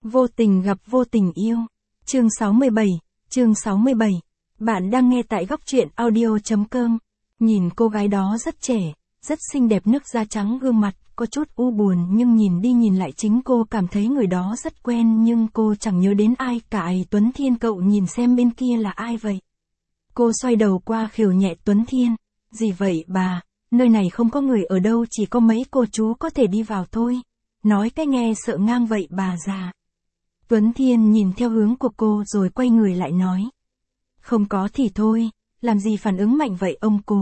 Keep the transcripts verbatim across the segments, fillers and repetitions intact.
Vô tình gặp vô tình yêu. Chương sáu mươi bảy, chương sáu mươi bảy. Bạn đang nghe tại góc truyện audio chấm com. Nhìn cô gái đó rất trẻ, rất xinh đẹp, nước da trắng, gương mặt có chút u buồn, nhưng nhìn đi nhìn lại chính cô cảm thấy người đó rất quen, nhưng cô chẳng nhớ đến ai cả. Ấy, Tuấn Thiên, cậu nhìn xem bên kia là ai vậy? Cô xoay đầu qua khều nhẹ. Tuấn Thiên, gì vậy bà, nơi này không có người ở đâu, chỉ có mấy cô chú có thể đi vào thôi. Nói cái nghe sợ ngang vậy bà già. Tuấn Thiên nhìn theo hướng của cô rồi quay người lại nói. Không có thì thôi, làm gì phản ứng mạnh vậy ông cố.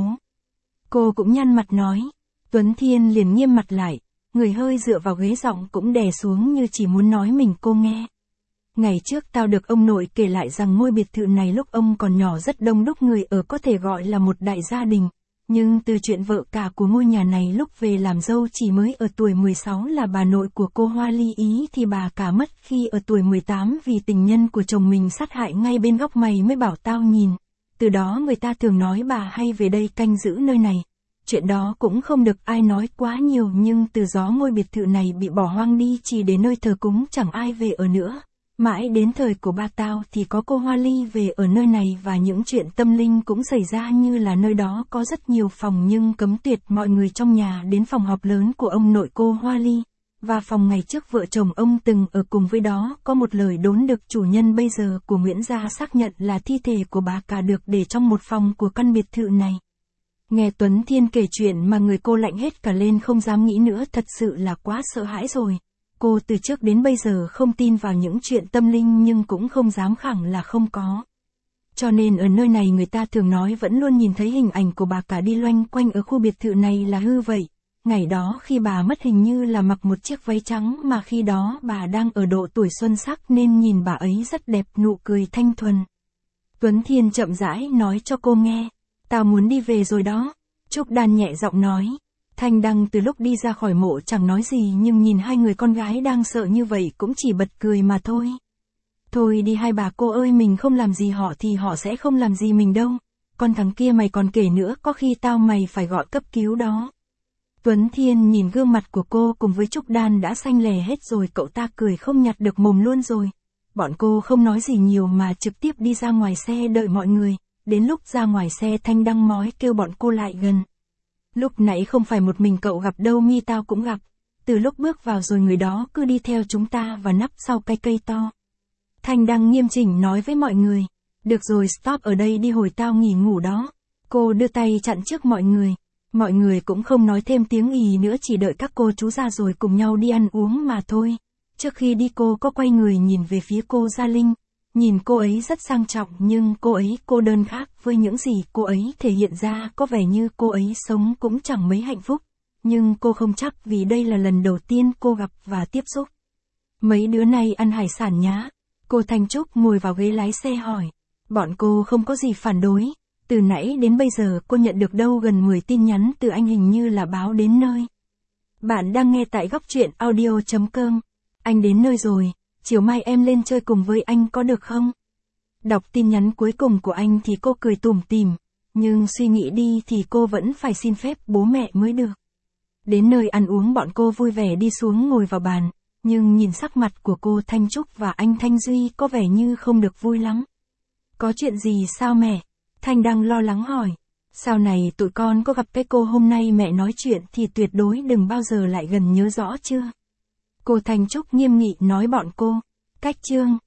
Cô cũng nhăn mặt nói. Tuấn Thiên liền nghiêm mặt lại, người hơi dựa vào ghế, giọng cũng đè xuống như chỉ muốn nói mình cô nghe. Ngày trước tao được ông nội kể lại rằng ngôi biệt thự này lúc ông còn nhỏ rất đông đúc người ở, có thể gọi là một đại gia đình. Nhưng từ chuyện vợ cả của ngôi nhà này lúc về làm dâu chỉ mới ở tuổi mười sáu là bà nội của cô Hoa ly ý, thì bà cả mất khi ở tuổi mười tám vì tình nhân của chồng mình sát hại ngay bên góc mày mới bảo tao nhìn. Từ đó người ta thường nói bà hay về đây canh giữ nơi này. Chuyện đó cũng không được ai nói quá nhiều, nhưng từ gió ngôi biệt thự này bị bỏ hoang đi chỉ để nơi thờ cúng, chẳng ai về ở nữa. Mãi đến thời của ba tao thì có cô Hoa Ly về ở nơi này, và những chuyện tâm linh cũng xảy ra, như là nơi đó có rất nhiều phòng nhưng cấm tuyệt mọi người trong nhà đến phòng họp lớn của ông nội cô Hoa Ly. Và phòng ngày trước vợ chồng ông từng ở cùng với đó có một lời đồn được chủ nhân bây giờ của Nguyễn gia xác nhận là thi thể của bà cả được để trong một phòng của căn biệt thự này. Nghe Tuấn Thiên kể chuyện mà người cô lạnh hết cả lên, không dám nghĩ nữa, thật sự là quá sợ hãi rồi. Cô từ trước đến bây giờ không tin vào những chuyện tâm linh, nhưng cũng không dám khẳng là không có. Cho nên ở nơi này người ta thường nói vẫn luôn nhìn thấy hình ảnh của bà cả đi loanh quanh ở khu biệt thự này là hư vậy. Ngày đó khi bà mất hình như là mặc một chiếc váy trắng, mà khi đó bà đang ở độ tuổi xuân sắc nên nhìn bà ấy rất đẹp, nụ cười thanh thuần. Tuấn Thiên chậm rãi nói cho cô nghe. Tao muốn đi về rồi đó. Trúc Đan nhẹ giọng nói. Thanh Đăng từ lúc đi ra khỏi mộ chẳng nói gì, nhưng nhìn hai người con gái đang sợ như vậy cũng chỉ bật cười mà thôi. Thôi đi hai bà cô ơi, mình không làm gì họ thì họ sẽ không làm gì mình đâu. Con thằng kia mày còn kể nữa, có khi tao mày phải gọi cấp cứu đó. Tuấn Thiên nhìn gương mặt của cô cùng với Trúc Đan đã xanh lè hết rồi, cậu ta cười không nhặt được mồm luôn rồi. Bọn cô không nói gì nhiều mà trực tiếp đi ra ngoài xe đợi mọi người. Đến lúc ra ngoài xe, Thanh Đăng mói kêu bọn cô lại gần. Lúc nãy không phải một mình cậu gặp đâu Mi, tao cũng gặp. Từ lúc bước vào rồi người đó cứ đi theo chúng ta và nấp sau cái cây to. Thanh Đăng nghiêm chỉnh nói với mọi người. Được rồi, stop ở đây đi, hồi tao nghỉ ngủ đó. Cô đưa tay chặn trước mọi người. Mọi người cũng không nói thêm tiếng ì nữa, chỉ đợi các cô chú ra rồi cùng nhau đi ăn uống mà thôi. Trước khi đi cô có quay người nhìn về phía cô Gia Linh. Nhìn cô ấy rất sang trọng, nhưng cô ấy cô đơn, khác với những gì cô ấy thể hiện ra, có vẻ như cô ấy sống cũng chẳng mấy hạnh phúc. Nhưng cô không chắc, vì đây là lần đầu tiên cô gặp và tiếp xúc. Mấy đứa này ăn hải sản nhá. Cô Thanh Trúc ngồi vào ghế lái xe hỏi. Bọn cô không có gì phản đối. Từ nãy đến bây giờ cô nhận được đâu gần mười tin nhắn từ anh, hình như là báo đến nơi. Bạn đang nghe tại góc truyện audio chấm com. Anh đến nơi rồi. Chiều mai em lên chơi cùng với anh có được không? Đọc tin nhắn cuối cùng của anh thì cô cười tủm tỉm, nhưng suy nghĩ đi thì cô vẫn phải xin phép bố mẹ mới được. Đến nơi ăn uống, bọn cô vui vẻ đi xuống ngồi vào bàn, nhưng nhìn sắc mặt của cô Thanh Trúc và anh Thanh Duy có vẻ như không được vui lắm. Có chuyện gì sao mẹ? Thanh Đăng lo lắng hỏi. Sau này tụi con có gặp cái cô hôm nay mẹ nói chuyện thì tuyệt đối đừng bao giờ lại gần, nhớ rõ chưa? Cô Thanh Trúc nghiêm nghị nói bọn cô. Cách chương.